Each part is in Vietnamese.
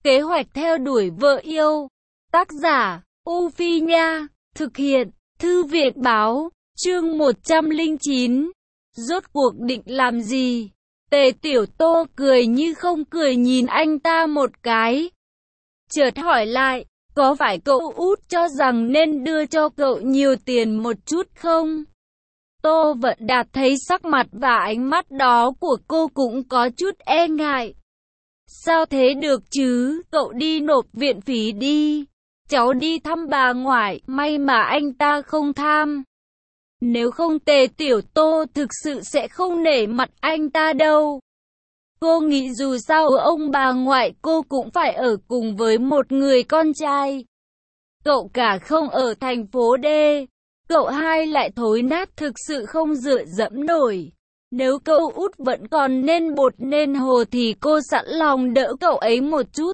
Kế hoạch theo đuổi vợ yêu. Tác giả, U Phi Nha. Thực hiện, Thư viện Báo. Chương 109. Rốt cuộc định làm gì? Tề Tiểu Tô cười như không cười nhìn anh ta một cái. Chợt hỏi lại, có phải cậu út cho rằng nên đưa cho cậu nhiều tiền một chút không? Tô Vận Đạt thấy sắc mặt và ánh mắt đó của cô cũng có chút e ngại. Sao thế được chứ, cậu đi nộp viện phí đi. Cháu đi thăm bà ngoại, may mà anh ta không tham. Nếu không Tề Tiểu Tô thực sự sẽ không nể mặt anh ta đâu. Cô nghĩ dù sao ông bà ngoại cô cũng phải ở cùng với một người con trai. Cậu cả không ở thành phố D. Cậu hai lại thối nát thực sự không dựa dẫm nổi. Nếu cậu út vẫn còn nên bột nên hồ thì cô sẵn lòng đỡ cậu ấy một chút.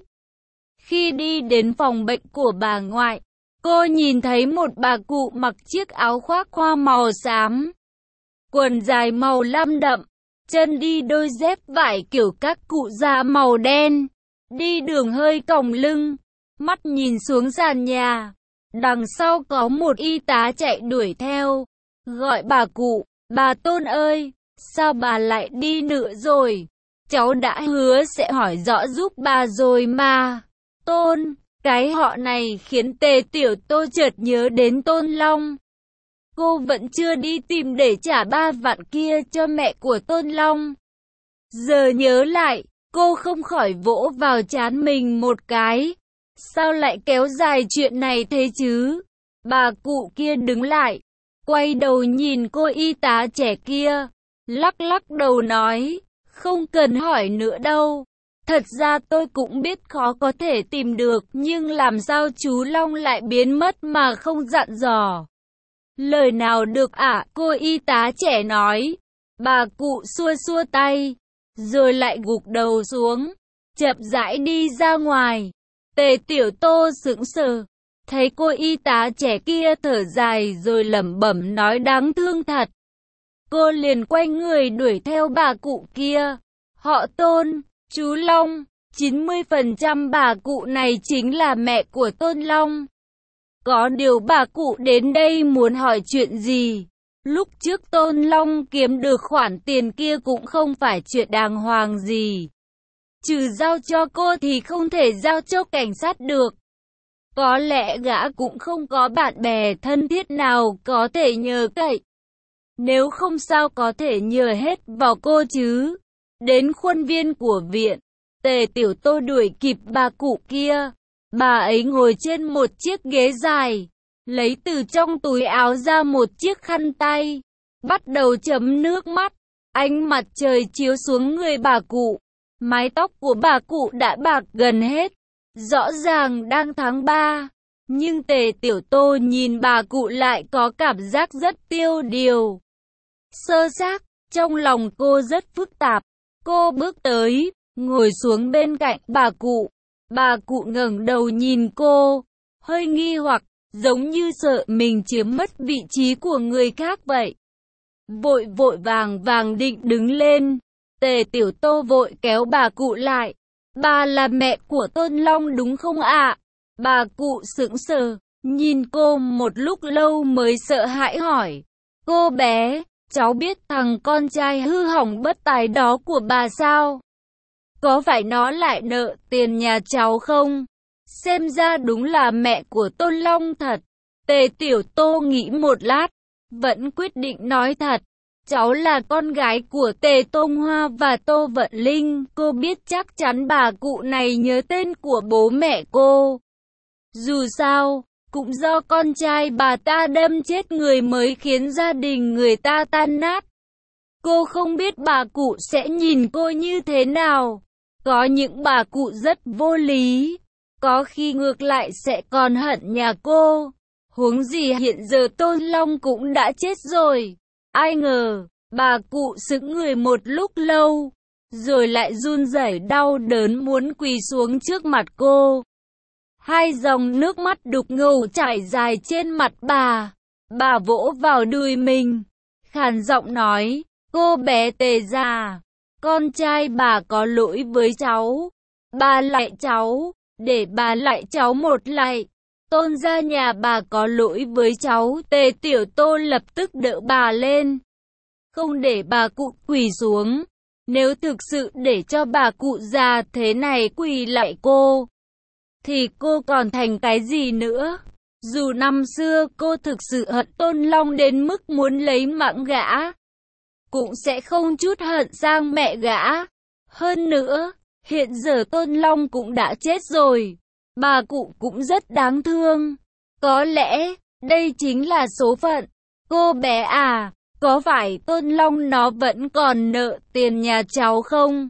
Khi đi đến phòng bệnh của bà ngoại, cô nhìn thấy một bà cụ mặc chiếc áo khoác hoa màu xám, quần dài màu lam đậm, chân đi đôi dép vải kiểu các cụ già màu đen, đi đường hơi còng lưng, mắt nhìn xuống sàn nhà. Đằng sau có một y tá chạy đuổi theo, gọi bà cụ, bà Tôn ơi, sao bà lại đi nữa rồi? Cháu đã hứa sẽ hỏi rõ giúp bà rồi mà. Tôn, cái họ này khiến Tề Tiểu Tô chợt nhớ đến Tôn Long. Cô vẫn chưa đi tìm để trả 3 vạn kia cho mẹ của Tôn Long. Giờ nhớ lại, cô không khỏi vỗ vào trán mình một cái. Sao lại kéo dài chuyện này thế chứ? Bà cụ kia đứng lại, quay đầu nhìn cô y tá trẻ kia, lắc lắc đầu nói, không cần hỏi nữa đâu. Thật ra tôi cũng biết khó có thể tìm được, nhưng làm sao chú Long lại biến mất mà không dặn dò? Lời nào được ạ? Cô y tá trẻ nói. Bà cụ xua xua tay, rồi lại gục đầu xuống, chậm rãi đi ra ngoài. Tề Tiểu Tô sững sờ, thấy cô y tá trẻ kia thở dài rồi lẩm bẩm nói đáng thương thật. Cô liền quay người đuổi theo bà cụ kia. Họ Tôn, chú Long, 90% bà cụ này chính là mẹ của Tôn Long. Có điều bà cụ đến đây muốn hỏi chuyện gì? Lúc trước Tôn Long kiếm được khoản tiền kia cũng không phải chuyện đàng hoàng gì. Trừ giao cho cô thì không thể giao cho cảnh sát được. Có lẽ gã cũng không có bạn bè thân thiết nào có thể nhờ cậy. Nếu không sao có thể nhờ hết vào cô chứ. Đến khuôn viên của viện, Tề Tiểu Tô đuổi kịp bà cụ kia. Bà ấy ngồi trên một chiếc ghế dài, lấy từ trong túi áo ra một chiếc khăn tay, bắt đầu chấm nước mắt. Ánh mặt trời chiếu xuống người bà cụ. Mái tóc của bà cụ đã bạc gần hết, rõ ràng đang tháng 3. Nhưng Tề Tiểu Tô nhìn bà cụ lại có cảm giác rất tiêu điều. Sơ xác, trong lòng cô rất phức tạp. Cô bước tới, ngồi xuống bên cạnh bà cụ. Bà cụ ngẩng đầu nhìn cô, hơi nghi hoặc, giống như sợ mình chiếm mất vị trí của người khác vậy. Vội vội vàng định đứng lên. Tề Tiểu Tô vội kéo bà cụ lại. Bà là mẹ của Tôn Long đúng không ạ? Bà cụ sững sờ, nhìn cô một lúc lâu mới sợ hãi hỏi. Cô bé, cháu biết thằng con trai hư hỏng bất tài đó của bà sao? Có phải nó lại nợ tiền nhà cháu không? Xem ra đúng là mẹ của Tôn Long thật. Tề Tiểu Tô nghĩ một lát, vẫn quyết định nói thật. Cháu là con gái của Tề Tông Hoa và Tô Vận Linh. Cô biết chắc chắn bà cụ này nhớ tên của bố mẹ cô. Dù sao, cũng do con trai bà ta đâm chết người mới khiến gia đình người ta tan nát. Cô không biết bà cụ sẽ nhìn cô như thế nào. Có những bà cụ rất vô lý, có khi ngược lại sẽ còn hận nhà cô. Huống gì hiện giờ Tôn Long cũng đã chết rồi. Ai ngờ, bà cụ sững người một lúc lâu, rồi lại run rẩy đau đớn muốn quỳ xuống trước mặt cô. Hai dòng nước mắt đục ngầu chảy dài trên mặt bà. Bà vỗ vào đùi mình, khàn giọng nói, cô bé Tề già, con trai bà có lỗi với cháu. Bà lại cháu, để bà lạy cháu một lạy. Tôn gia nhà bà có lỗi với cháu. Tề Tiểu Tô lập tức đỡ bà lên, không để bà cụ quỳ xuống. Nếu thực sự để cho bà cụ già thế này quỳ lạy cô, thì cô còn thành cái gì nữa? Dù năm xưa cô thực sự hận Tôn Long đến mức muốn lấy mạng gã, cũng sẽ không chút hận sang mẹ gã. Hơn nữa, hiện giờ Tôn Long cũng đã chết rồi, bà cụ cũng rất đáng thương. Có lẽ, đây chính là số phận. Cô bé à, có phải Tôn Long nó vẫn còn nợ tiền nhà cháu không?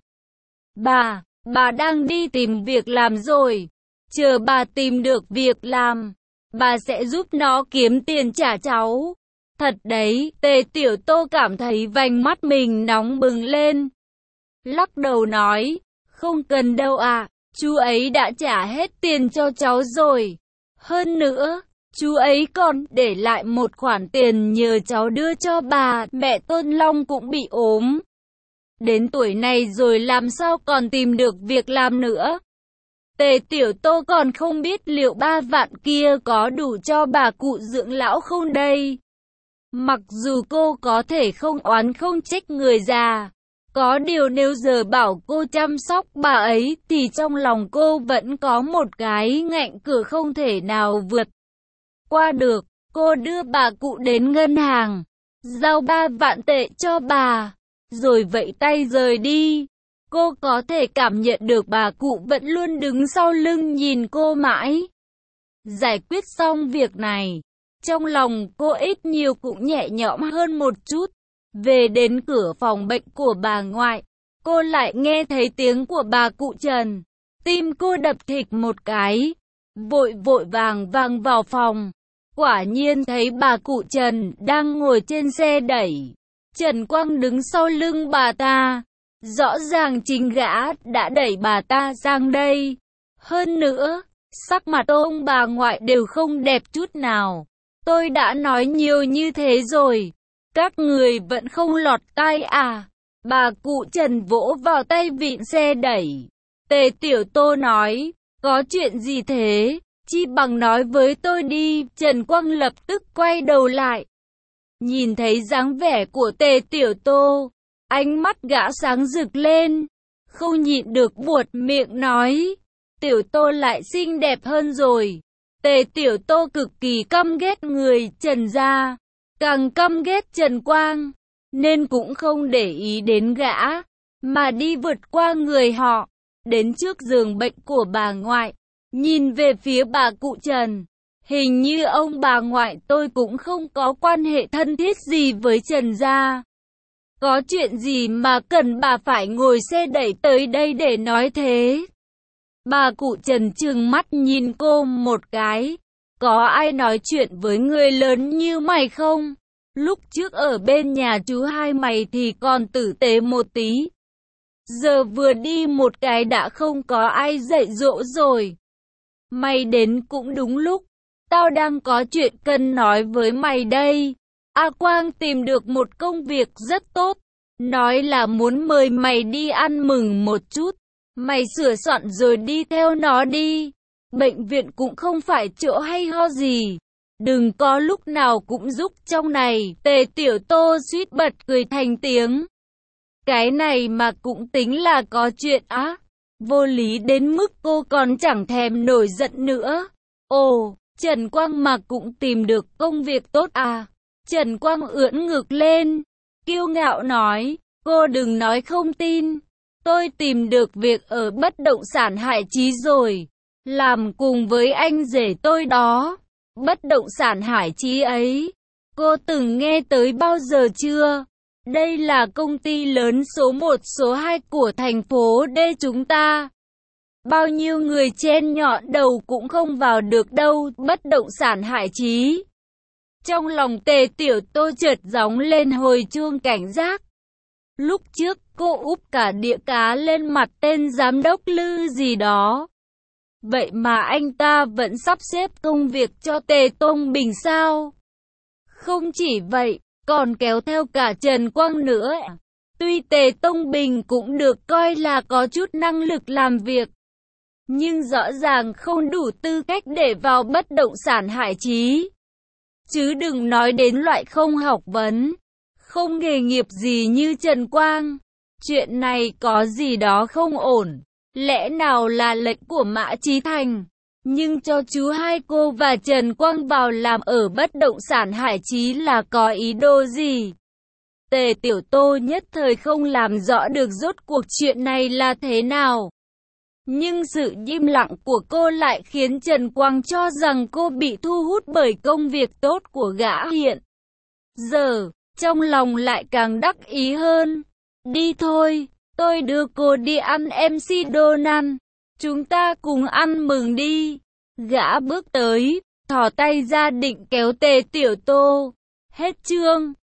Bà đang đi tìm việc làm rồi. Chờ bà tìm được việc làm, bà sẽ giúp nó kiếm tiền trả cháu. Thật đấy, Tề Tiểu Tô cảm thấy vành mắt mình nóng bừng lên. Lắc đầu nói, không cần đâu ạ, chú ấy đã trả hết tiền cho cháu rồi. Hơn nữa, chú ấy còn để lại một khoản tiền nhờ cháu đưa cho bà. Mẹ Tôn Long cũng bị ốm, đến tuổi này rồi làm sao còn tìm được việc làm nữa. Tề Tiểu Tô còn không biết liệu 3 vạn kia có đủ cho bà cụ dưỡng lão không đây. Mặc dù cô có thể không oán không trách người già, có điều nếu giờ bảo cô chăm sóc bà ấy thì trong lòng cô vẫn có một cái ngạnh cửa không thể nào vượt qua được. Cô đưa bà cụ đến ngân hàng, giao 3 vạn tệ cho bà, rồi vẫy tay rời đi. Cô có thể cảm nhận được bà cụ vẫn luôn đứng sau lưng nhìn cô mãi. Giải quyết xong việc này, trong lòng cô ít nhiều cũng nhẹ nhõm hơn một chút. Về đến cửa phòng bệnh của bà ngoại, cô lại nghe thấy tiếng của bà cụ Trần. Tim cô đập thịch một cái, vội vàng vào phòng. Quả nhiên thấy bà cụ Trần đang ngồi trên xe đẩy. Trần Quang đứng sau lưng bà ta. Rõ ràng chính gã đã đẩy bà ta sang đây. Hơn nữa, sắc mặt ông bà ngoại đều không đẹp chút nào. Tôi đã nói nhiều như thế rồi, các người vẫn không lọt tai à? Bà cụ Trần vỗ vào tay vịn xe đẩy. Tề Tiểu Tô nói, có chuyện gì thế? Chi bằng nói với tôi đi. Trần Quang lập tức quay đầu lại. Nhìn thấy dáng vẻ của Tề Tiểu Tô, ánh mắt gã sáng rực lên, không nhịn được buột miệng nói, Tiểu Tô lại xinh đẹp hơn rồi. Tề Tiểu Tô cực kỳ căm ghét người Trần gia, càng căm ghét Trần Quang, nên cũng không để ý đến gã, mà đi vượt qua người họ, đến trước giường bệnh của bà ngoại, nhìn về phía bà cụ Trần. Hình như ông bà ngoại tôi cũng không có quan hệ thân thiết gì với Trần gia. Có chuyện gì mà cần bà phải ngồi xe đẩy tới đây để nói thế? Bà cụ Trần trừng mắt nhìn cô một cái. Có ai nói chuyện với người lớn như mày không? Lúc trước ở bên nhà chú hai mày thì còn tử tế một tí. Giờ vừa đi một cái đã không có ai dạy dỗ rồi. Mày đến cũng đúng lúc. Tao đang có chuyện cần nói với mày đây. A Quang tìm được một công việc rất tốt. Nói là muốn mời mày đi ăn mừng một chút. Mày sửa soạn rồi đi theo nó đi. Bệnh viện cũng không phải chỗ hay ho gì. Đừng có lúc nào cũng giúp trong này. Tề Tiểu Tô suýt bật cười thành tiếng. Cái này mà cũng tính là có chuyện á. Vô lý đến mức cô còn chẳng thèm nổi giận nữa. Ồ, Trần Quang mà cũng tìm được công việc tốt à? Trần Quang ưỡn ngực lên, kiêu ngạo nói, cô đừng nói không tin. Tôi tìm được việc ở bất động sản Hải Chí rồi, làm cùng với anh rể tôi đó. Bất động sản Hải Chí ấy, cô từng nghe tới bao giờ chưa? Đây là công ty lớn số 1 số 2 của thành phố D chúng ta. Bao nhiêu người chen nhọn đầu cũng không vào được đâu. Bất động sản Hải Chí. Trong lòng Tề Tiểu Tô chợt gióng lên hồi chuông cảnh giác. Lúc trước cô úp cả đĩa cá lên mặt tên giám đốc Lư gì đó. Vậy mà anh ta vẫn sắp xếp công việc cho Tề Tông Bình sao? Không chỉ vậy, còn kéo theo cả Trần Quang nữa. Tuy Tề Tông Bình cũng được coi là có chút năng lực làm việc, nhưng rõ ràng không đủ tư cách để vào bất động sản hải trí. Chứ đừng nói đến loại không học vấn, không nghề nghiệp gì như Trần Quang. Chuyện này có gì đó không ổn. Lẽ nào là lệnh của Mã Chí Thành? Nhưng cho chú hai cô và Trần Quang vào làm ở bất động sản hải trí là có ý đồ gì? Tề Tiểu Tô nhất thời không làm rõ được rốt cuộc chuyện này là thế nào. Nhưng sự im lặng của cô lại khiến Trần Quang cho rằng cô bị thu hút bởi công việc tốt của gã hiện giờ, trong lòng lại càng đắc ý hơn. Đi thôi, tôi đưa cô đi ăn MC Donald. Chúng ta cùng ăn mừng đi. Gã bước tới, thò tay ra định kéo Tề Tiểu Tô. Hết chương.